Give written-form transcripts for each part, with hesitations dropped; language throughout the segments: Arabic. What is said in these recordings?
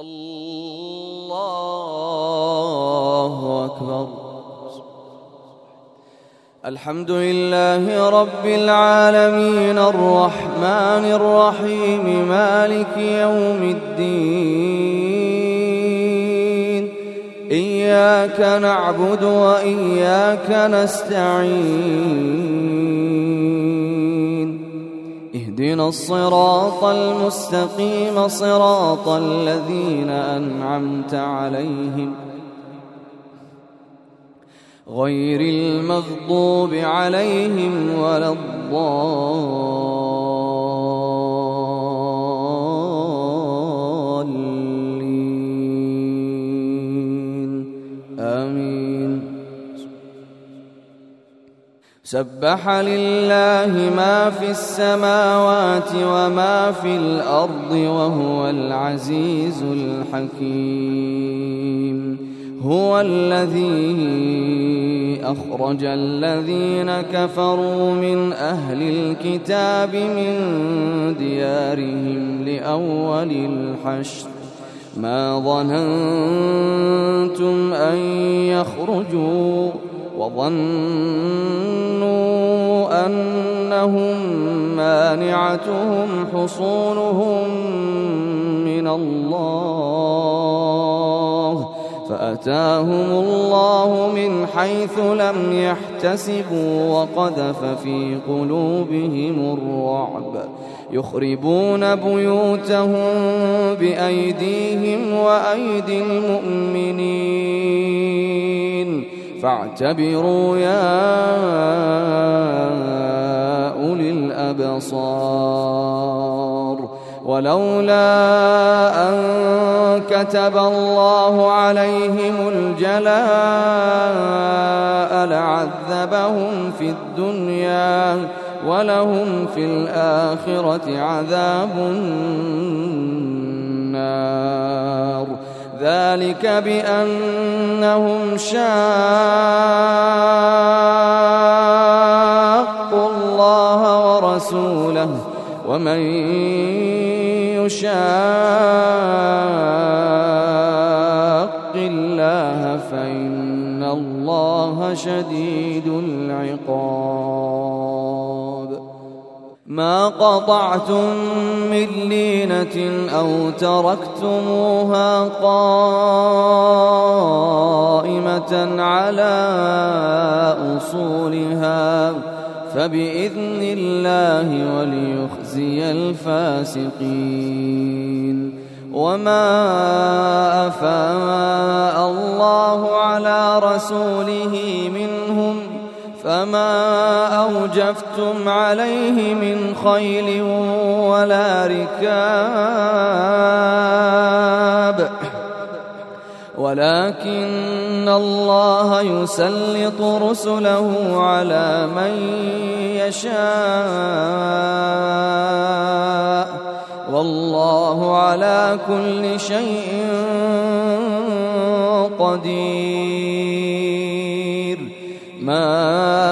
الله أكبر. الحمد لله رب العالمين الرحمن الرحيم مالك يوم الدين. إياك نعبد وإياك نستعين. اهدنا الصراط المستقيم صراط الذين أنعمت عليهم غير المغضوب عليهم ولا الضالين. آمين. سبح لله ما في السماوات وما في الأرض وهو العزيز الحكيم. هو الذي أخرج الذين كفروا من أهل الكتاب من ديارهم لأول الحشر ما ظننتم أن يخرجوا وظنوا أنهم مانعتهم حصونهم من الله فأتاهم الله من حيث لم يحتسبوا وقذف في قلوبهم الرعب يخربون بيوتهم بأيديهم وأيدي المؤمنين فاعتبروا يا أولي الأبصار. ولولا أن كتب الله عليهم الجلاء لعذبهم في الدنيا ولهم في الآخرة عذاب النار. ذلك بأنهم شاقوا الله ورسوله ومن يشاق الله فإن الله شديد العقاب. ما قطعتم من لينة أو تركتموها قائمة على أصولها فبإذن الله وليخزي الفاسقين. وما أفاء الله على رسوله منهم فما أوجفتم عليه من خيل ولا ركاب ولكن الله يسلط رسله على من يشاء والله على كل شيء قدير. ما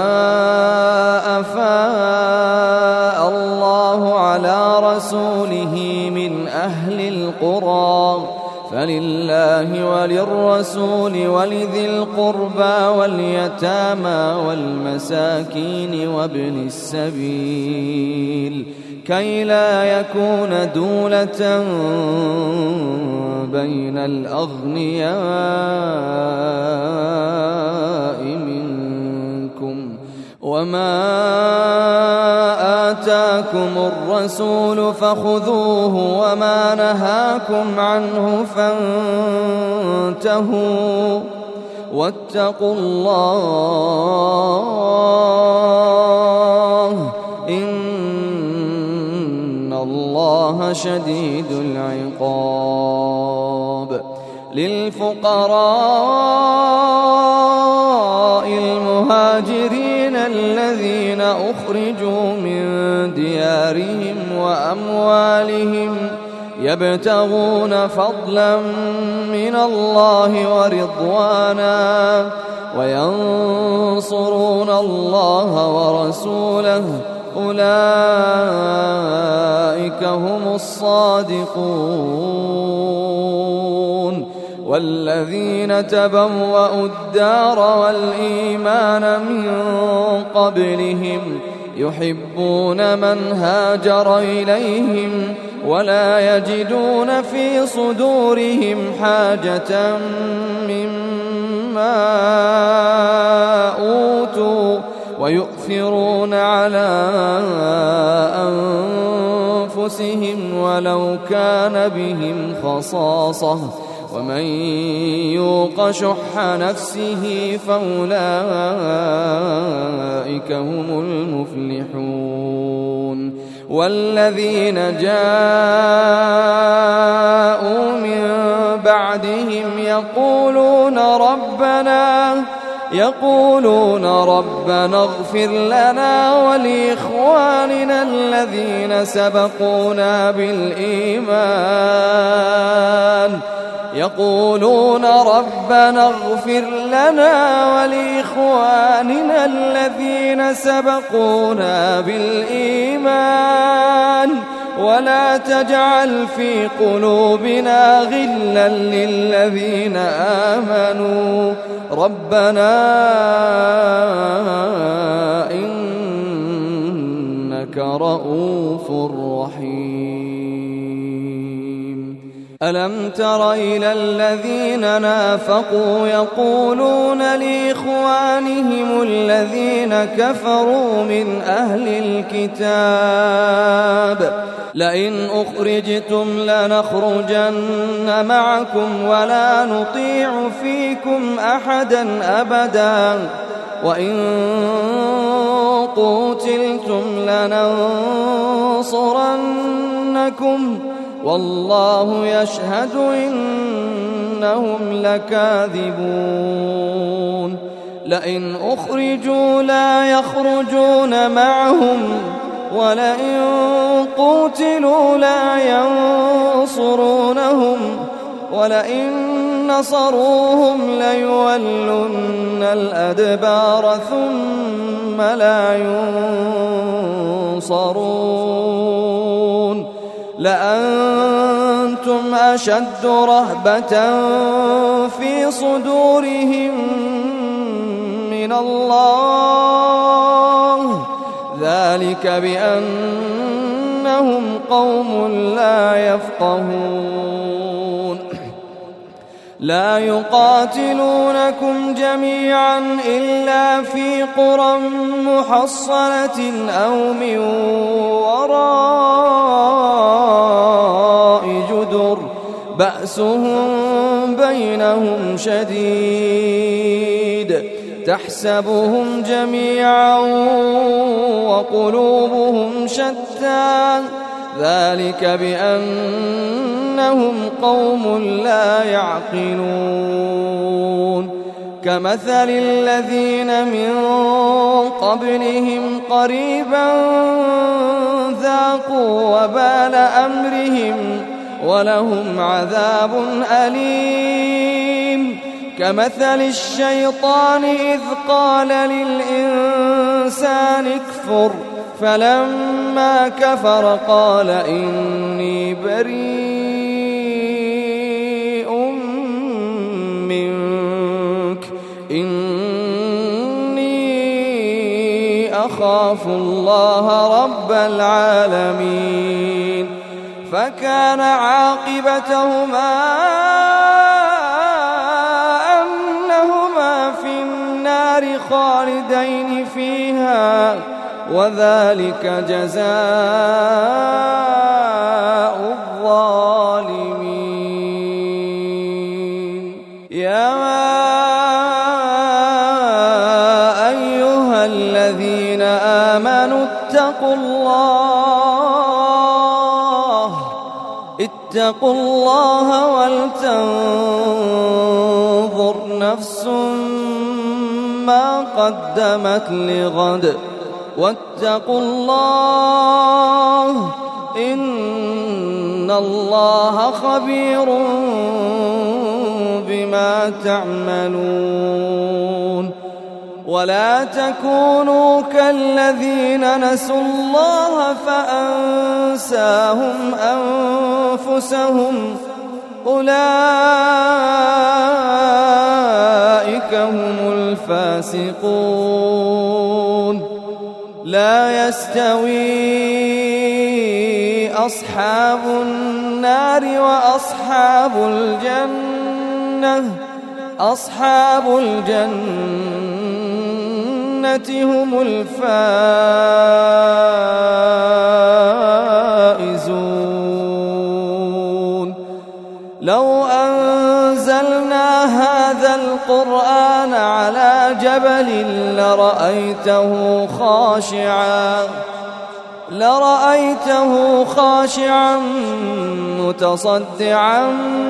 أفاء الله على رسوله من أهل القرى فلله وللرسول ولذي القربى واليتامى والمساكين وابن السبيل كي لا يكون دولة بين الأغنياء منكم. وما آتاكم الرسول فخذوه وما نهاكم عنه فانتهوا واتقوا الله إن الله شديد العقاب. للفقراء المهاجرين الذين أخرجوا من ديارهم وأموالهم يبتغون فضلا من الله ورضوانا وينصرون الله ورسوله أولئك هم الصادقون. والذين تبوأوا الدار والإيمان من قبلهم يحبون من هاجر إليهم ولا يجدون في صدورهم حاجة مما أوتوا ويؤثرون على أنفسهم ولو كان بهم خصاصة ومن يوق شح نفسه فأولئك هم المفلحون والذين جاءوا من بعدهم يقولون ربنا اغفر لنا ولإخواننا الذين سبقونا بالإيمان يقولون ربنا اغفر لنا ولإخواننا الذين سبقونا بالإيمان ولا تجعل في قلوبنا غلا للذين آمنوا ربنا إنك رؤوف رحيم. ألم تر إلى الذين نافقوا يقولون لإخوانهم الذين كفروا من أهل الكتاب لئن أخرجتم لنخرجن معكم ولا نطيع فيكم أحدا أبدا وإن قوتلتم لننصرنكم والله يشهد إنهم لكاذبون. لئن أخرجوا لا يخرجون معهم ولئن قوتلوا لا ينصرونهم ولئن نصروهم ليولن الأدبار ثم لا ينصرون لأنتم أشد رهبة في صدورهم من الله ذلك بأنهم قوم لا يفقهون. لا يقاتلونكم جميعا إلا في قرى محصنة أو من وراء جدر بأسهم بينهم شديد تحسبهم جميعا وقلوبهم شتى ذلك بأنهم قوم لا يعقلون. كمثل الذين من قبلهم قريبا ذاقوا وبال أمرهم ولهم عذاب أليم. كمثل الشيطان إذ قال للإنسان اكفر فلما كفر قال إني بريء منك إني أخاف الله رب العالمين. فكان عاقبتهما أنهما في النار خالدين فيها وذلك جزاء الظالمين. يا أيها الذين آمنوا اتقوا الله ولتنظر نفس ما قدمت لغد واتقوا الله إن الله خبير بما تعملون. ولا تكونوا كالذين نسوا الله فأنساهم أنفسهم أولئك هم الفاسقون. لا يستوي أصحاب النار وأصحاب الجنة، أصحاب الجنة هم الفائزون. لو أنزلنا هذا القرآن على جبل لرأيته خاشعا متصدعا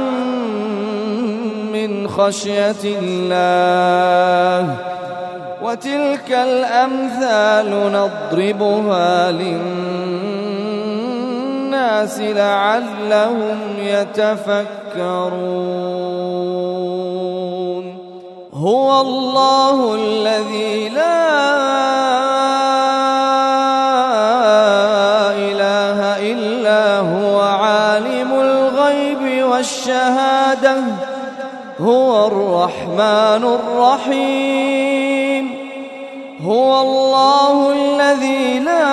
من خشية الله. وتلك الأمثال نضربها للناس لعلهم يتفكرون. هو الله الذي لا إله إلا هو عالم الغيب والشهادة، هو الرحمن الرحيم. هو الله الذي لا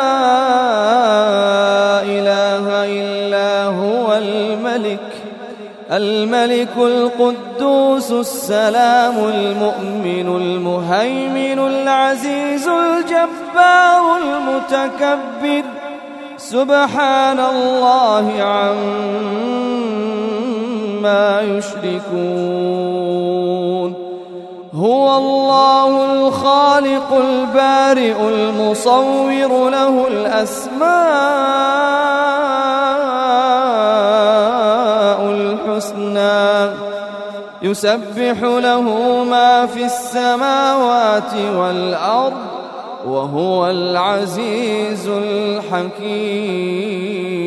إله إلا هو الملك القدوس السلام المؤمن المهيمن العزيز الجبار المتكبر، سبحان الله عما يشركون. هو الله الخالق البارئ المصور، له الأسماء الحسنى، يسبح له ما في السماوات والأرض، وهو العزيز الحكيم.